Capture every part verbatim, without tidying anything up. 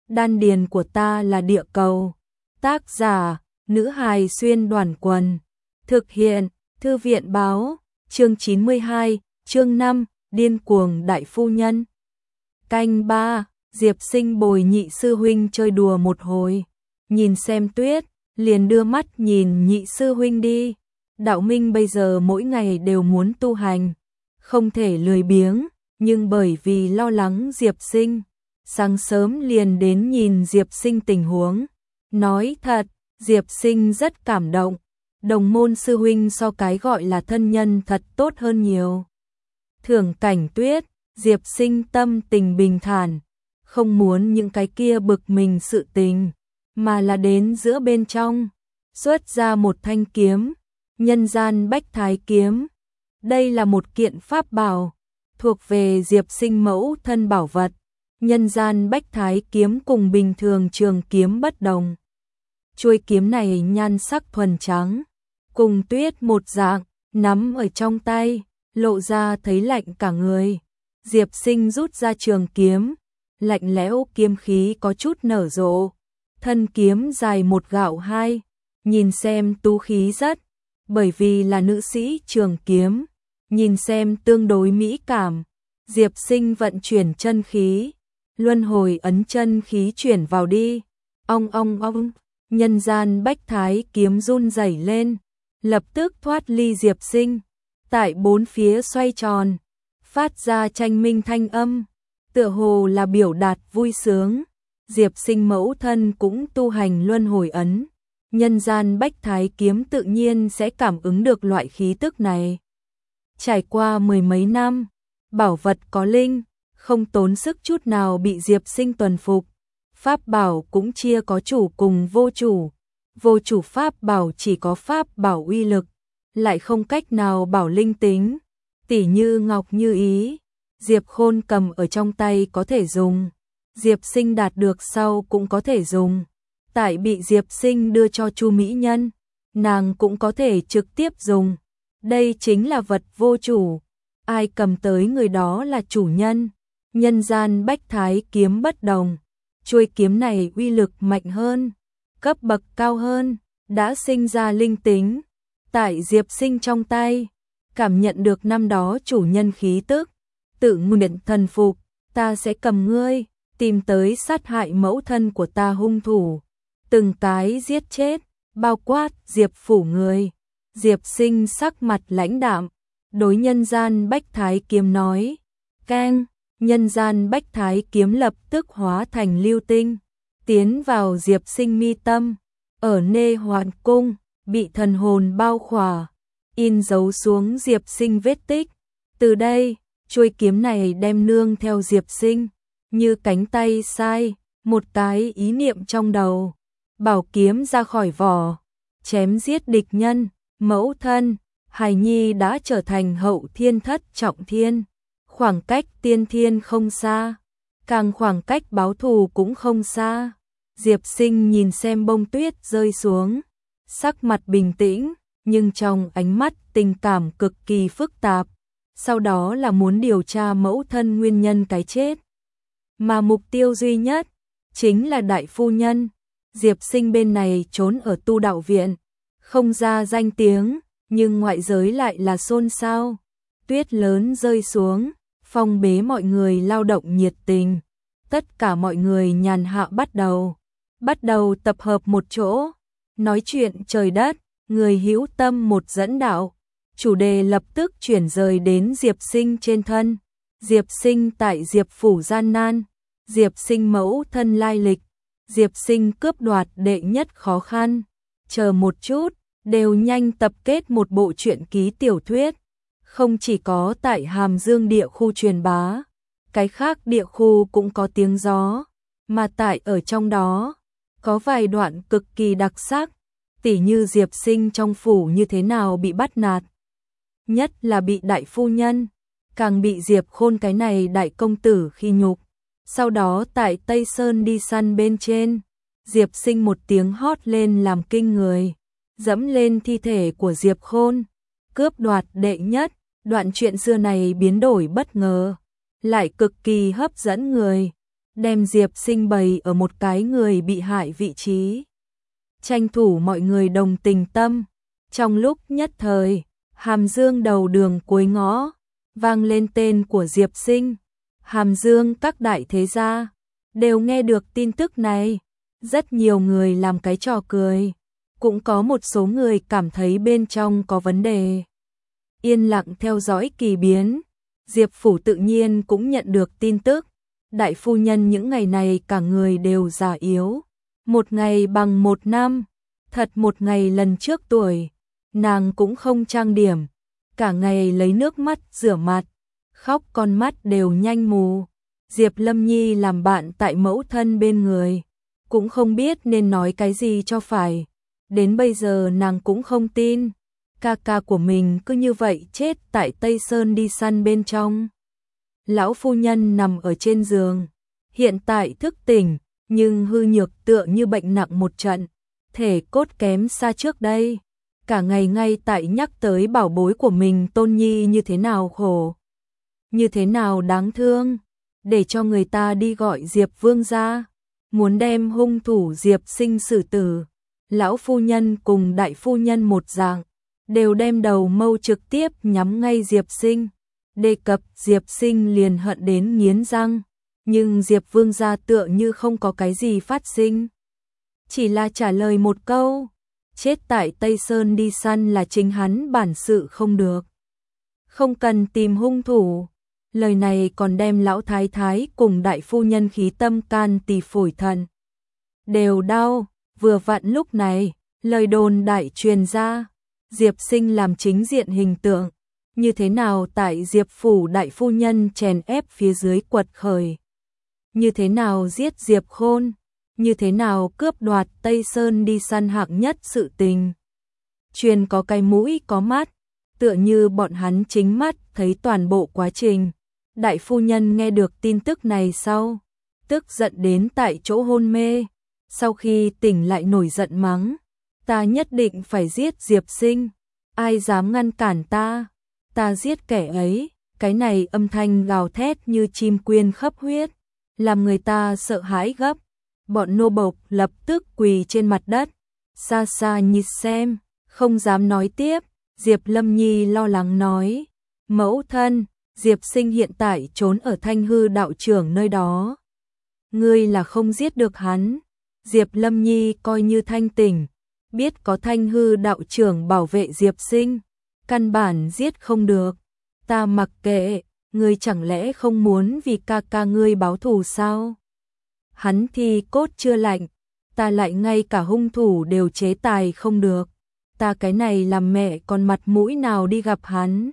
đan điền của ta là địa cầu. Tác giả, nữ hài xuyên đoàn quần. Thực hiện, thư viện báo, chương chín mươi hai, chương năm, điên cuồng đại phu nhân. Canh ba, Diệp Sinh bồi nhị sư huynh chơi đùa một hồi. Nhìn xem Tuyết, liền đưa mắt nhìn nhị sư huynh đi. Đạo Minh bây giờ mỗi ngày đều muốn tu hành, không thể lười biếng, nhưng bởi vì lo lắng Diệp Sinh, sáng sớm liền đến nhìn Diệp Sinh tình huống. Nói thật, Diệp Sinh rất cảm động, đồng môn sư huynh so cái gọi là thân nhân thật tốt hơn nhiều. Thưởng Cảnh Tuyết, Diệp Sinh tâm tình bình thản, không muốn những cái kia bực mình sự tình, mà là đến giữa bên trong, xuất ra một thanh kiếm, nhân gian bách thái kiếm. Đây là một kiện pháp bảo, thuộc về Diệp Sinh mẫu thân bảo vật. Nhân gian bách thái kiếm cùng bình thường trường kiếm bất đồng. Chuôi kiếm này nhan sắc thuần trắng, cùng tuyết một dạng, nắm ở trong tay, lộ ra thấy lạnh cả người. Diệp Sinh rút ra trường kiếm, lạnh lẽo kiếm khí có chút nở rộ. Thân kiếm dài một gạo hai, nhìn xem tú khí rất, bởi vì là nữ sĩ trường kiếm, nhìn xem tương đối mỹ cảm. Diệp Sinh vận chuyển chân khí, luân hồi ấn chân khí chuyển vào đi. Ong ong ong, nhân gian bách thái kiếm run rẩy lên, lập tức thoát ly Diệp Sinh, tại bốn phía xoay tròn, phát ra tranh minh thanh âm, tựa hồ là biểu đạt vui sướng. Diệp Sinh mẫu thân cũng tu hành luân hồi ấn, nhân gian bách thái kiếm tự nhiên sẽ cảm ứng được loại khí tức này. Trải qua mười mấy năm, bảo vật có linh, không tốn sức chút nào bị Diệp Sinh tuần phục. Pháp bảo cũng chia có chủ cùng vô chủ. Vô chủ pháp bảo chỉ có pháp bảo uy lực, lại không cách nào bảo linh tính. Tỉ như ngọc như ý, Diệp Khôn cầm ở trong tay có thể dùng, Diệp Sinh đạt được sau cũng có thể dùng. Tại bị Diệp Sinh đưa cho Chu mỹ nhân, nàng cũng có thể trực tiếp dùng. Đây chính là vật vô chủ, ai cầm tới người đó là chủ nhân. Nhân gian bách thái kiếm bất đồng, chuôi kiếm này uy lực mạnh hơn, cấp bậc cao hơn, đã sinh ra linh tính. Tại Diệp Sinh trong tay, cảm nhận được năm đó chủ nhân khí tức, tự nguyện thần phục. Ta sẽ cầm ngươi, tìm tới sát hại mẫu thân của ta hung thủ, từng cái giết chết, bao quát Diệp phủ người. Diệp Sinh sắc mặt lãnh đạm, đối nhân gian bách thái kiếm nói, keng. Nhân gian bách thái kiếm lập tức hóa thành lưu tinh, tiến vào Diệp Sinh mi tâm, ở nê hoàn cung, bị thần hồn bao khỏa, in dấu xuống Diệp Sinh vết tích. Từ đây, chuôi kiếm này đem nương theo Diệp Sinh, như cánh tay sai, một cái ý niệm trong đầu, bảo kiếm ra khỏi vỏ, chém giết địch nhân, mẫu thân, hài nhi đã trở thành hậu thiên thất trọng thiên. Khoảng cách tiên thiên không xa, càng khoảng cách báo thù cũng không xa. Diệp Sinh nhìn xem bông tuyết rơi xuống, sắc mặt bình tĩnh, nhưng trong ánh mắt tình cảm cực kỳ phức tạp. Sau đó là muốn điều tra mẫu thân nguyên nhân cái chết, mà mục tiêu duy nhất chính là đại phu nhân. Diệp Sinh bên này trốn ở tu đạo viện, không ra danh tiếng, nhưng ngoại giới lại là xôn xao. Tuyết lớn rơi xuống, phong bế mọi người lao động nhiệt tình. Tất cả mọi người nhàn hạ bắt đầu, bắt đầu tập hợp một chỗ, nói chuyện trời đất, người hữu tâm một dẫn đạo. Chủ đề lập tức chuyển rời đến Diệp Sinh trên thân. Diệp Sinh tại Diệp phủ gian nan, Diệp Sinh mẫu thân lai lịch, Diệp Sinh cướp đoạt đệ nhất khó khăn. Chờ một chút, đều nhanh tập kết một bộ truyện ký tiểu thuyết. Không chỉ có tại Hàm Dương địa khu truyền bá, cái khác địa khu cũng có tiếng gió, mà tại ở trong đó, có vài đoạn cực kỳ đặc sắc, tỉ như Diệp Sinh trong phủ như thế nào bị bắt nạt. Nhất là bị đại phu nhân, càng bị Diệp Khôn cái này đại công tử khi nhục. Sau đó tại Tây Sơn đi săn bên trên, Diệp Sinh một tiếng hót lên làm kinh người, dẫm lên thi thể của Diệp Khôn, cướp đoạt đệ nhất. Đoạn chuyện xưa này biến đổi bất ngờ, lại cực kỳ hấp dẫn người. đem Diệp Sinh bày ở một cái người bị hại vị trí. Tranh thủ mọi người đồng tình tâm. Trong lúc nhất thời, Hàm Dương đầu đường cuối ngõ, vang lên tên của Diệp Sinh. Hàm Dương các đại thế gia đều nghe được tin tức này. Rất nhiều người làm cái trò cười. Cũng có một số người cảm thấy bên trong có vấn đề. Yên lặng theo dõi kỳ biến. Diệp Phủ tự nhiên cũng nhận được tin tức. Đại phu nhân những ngày này cả người đều già yếu. Một ngày bằng một năm. Thật một ngày lần trước tuổi. Nàng cũng không trang điểm. Cả ngày lấy nước mắt rửa mặt. Khóc con mắt đều nhanh mù. Diệp Lâm Nhi làm bạn tại mẫu thân bên người. Cũng không biết nên nói cái gì cho phải. Đến bây giờ nàng cũng không tin. Ca ca của mình cứ như vậy chết tại Tây Sơn đi săn bên trong. Lão phu nhân nằm ở trên giường. Hiện tại thức tỉnh, nhưng hư nhược tựa như bệnh nặng một trận. Thể cốt kém xa trước đây. Cả ngày ngay tại nhắc tới bảo bối của mình Tôn Nhi như thế nào khổ. Như thế nào đáng thương. Để cho người ta đi gọi Diệp Vương ra. Muốn đem hung thủ Diệp Sinh xử tử. Lão phu nhân cùng đại phu nhân một dạng. Đều đem đầu mâu trực tiếp nhắm ngay Diệp Sinh. Đề cập Diệp Sinh liền hận đến nghiến răng. Nhưng Diệp Vương gia tựa như không có cái gì phát sinh. Chỉ là trả lời một câu. Chết tại Tây Sơn đi săn là chính hắn bản sự không được. Không cần tìm hung thủ. Lời này còn đem lão thái thái cùng đại phu nhân khí tâm can tỳ phổi thận. Đều đau, vừa vặn lúc này, lời đồn đại truyền ra. Diệp Sinh làm chính diện hình tượng. Như thế nào tại Diệp Phủ đại phu nhân chèn ép phía dưới quật khởi. Như thế nào giết Diệp Khôn. Như thế nào cướp đoạt Tây Sơn đi săn hạng nhất sự tình. Truyền có cái mũi có mắt. Tựa như bọn hắn chính mắt thấy toàn bộ quá trình. Đại phu nhân nghe được tin tức này sau. Tức giận đến tại chỗ hôn mê. Sau khi tỉnh lại nổi giận mắng. Ta nhất định phải giết Diệp Sinh. Ai dám ngăn cản ta. Ta giết kẻ ấy. Cái này âm thanh gào thét như chim quyên khắp huyết. Làm người ta sợ hãi gấp. Bọn nô bộc lập tức quỳ trên mặt đất. Xa xa nhìn xem. Không dám nói tiếp. Diệp Lâm Nhi lo lắng nói. Mẫu thân. Diệp Sinh hiện tại trốn ở Thanh Hư đạo trưởng nơi đó. Ngươi là không giết được hắn. Diệp Lâm Nhi coi như thanh tỉnh. Biết có Thanh Hư đạo trưởng bảo vệ Diệp Sinh. Căn bản giết không được. Ta mặc kệ. Ngươi chẳng lẽ không muốn vì ca ca ngươi báo thù sao? Hắn thì cốt chưa lạnh. Ta lại ngay cả hung thủ đều chế tài không được. Ta cái này làm mẹ còn mặt mũi nào đi gặp hắn.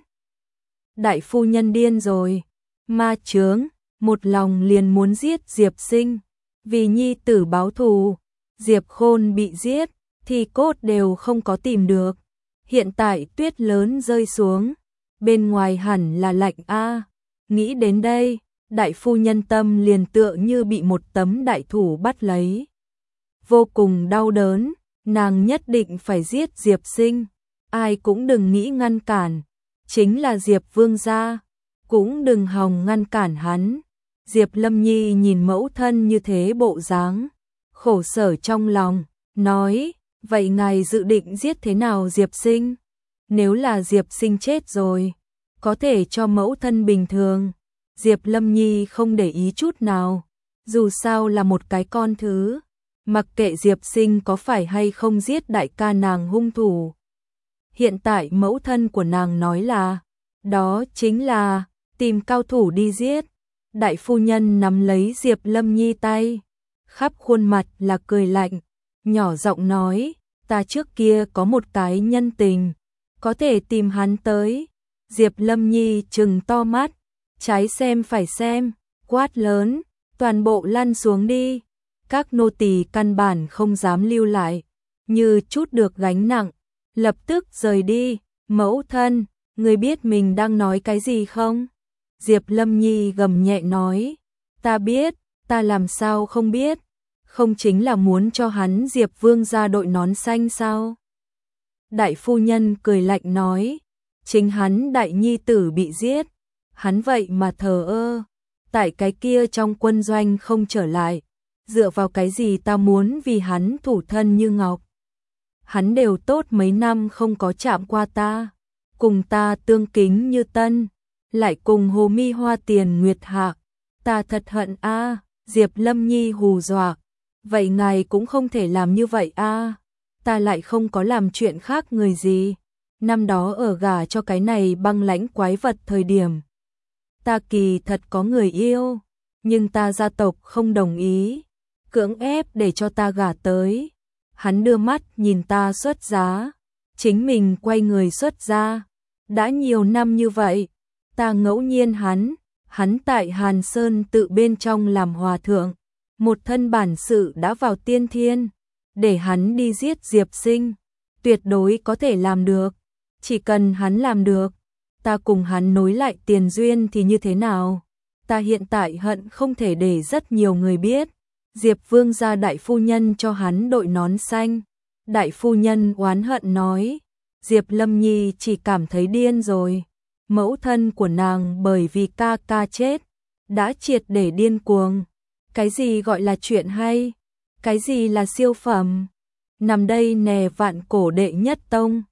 Đại phu nhân điên rồi. Ma chướng. Một lòng liền muốn giết Diệp Sinh. Vì nhi tử báo thù. Diệp Khôn bị giết. Thì cốt đều không có tìm được. Hiện tại tuyết lớn rơi xuống. Bên ngoài hẳn là lạnh a. Nghĩ đến đây. Đại phu nhân tâm liền tựa như bị một tấm đại thủ bắt lấy. Vô cùng đau đớn. Nàng nhất định phải giết Diệp Sinh. Ai cũng đừng nghĩ ngăn cản. Chính là Diệp Vương gia. Cũng đừng hòng ngăn cản hắn. Diệp Lâm Nhi nhìn mẫu thân như thế bộ dáng. Khổ sở trong lòng. Nói. Vậy ngài dự định giết thế nào Diệp Sinh? Nếu là Diệp Sinh chết rồi. Có thể cho mẫu thân bình thường. Diệp Lâm Nhi không để ý chút nào. Dù sao là một cái con thứ. Mặc kệ Diệp Sinh có phải hay không giết đại ca nàng hung thủ. Hiện tại mẫu thân của nàng nói là. Đó chính là. Tìm cao thủ đi giết. Đại phu nhân nắm lấy Diệp Lâm Nhi tay. Khắp khuôn mặt là cười lạnh. Nhỏ giọng nói. Ta trước kia có một cái nhân tình. Có thể tìm hắn tới. Diệp Lâm Nhi trừng to mắt. Trái xem phải xem. Quát lớn. Toàn bộ lăn xuống đi. Các nô tỳ căn bản không dám lưu lại. Như chút được gánh nặng. Lập tức rời đi. Mẫu thân. Người biết mình đang nói cái gì không? Diệp Lâm Nhi gầm nhẹ nói. Ta biết. Ta làm sao không biết. Không chính là muốn cho hắn Diệp Vương ra đội nón xanh sao? Đại phu nhân cười lạnh nói. Chính hắn đại nhi tử bị giết. Hắn vậy mà thờ ơ. tại cái kia trong quân doanh không trở lại, dựa vào cái gì ta muốn vì hắn thủ thân như ngọc. Hắn đều tốt mấy năm không có chạm qua ta, cùng ta tương kính như tân, lại cùng hồ mi hoa tiền nguyệt hạ, ta thật hận a. Diệp Lâm Nhi hù dọa, vậy ngài cũng không thể làm như vậy a. Ta lại không có làm chuyện khác người gì. Năm đó ở gả cho cái này băng lãnh quái vật thời điểm, ta kỳ thật có người yêu, nhưng ta gia tộc không đồng ý, cưỡng ép để cho ta gả tới. Hắn đưa mắt nhìn ta xuất giá, chính mình quay người xuất gia. Đã nhiều năm như vậy, ta ngẫu nhiên hắn, hắn tại Hàn Sơn tự bên trong làm hòa thượng, một thân bản sự đã vào tiên thiên, để hắn đi giết Diệp Sinh, tuyệt đối có thể làm được. Chỉ cần hắn làm được, ta cùng hắn nối lại tiền duyên thì như thế nào? Ta hiện tại hận không thể để rất nhiều người biết. Diệp Vương gia đại phu nhân cho hắn đội nón xanh. Đại phu nhân oán hận nói, Diệp Lâm Nhi chỉ cảm thấy điên rồi. Mẫu thân của nàng bởi vì ca ca chết, đã triệt để điên cuồng. Cái gì gọi là chuyện hay? Cái gì là siêu phẩm? Nằm đây nè vạn cổ đệ nhất tông,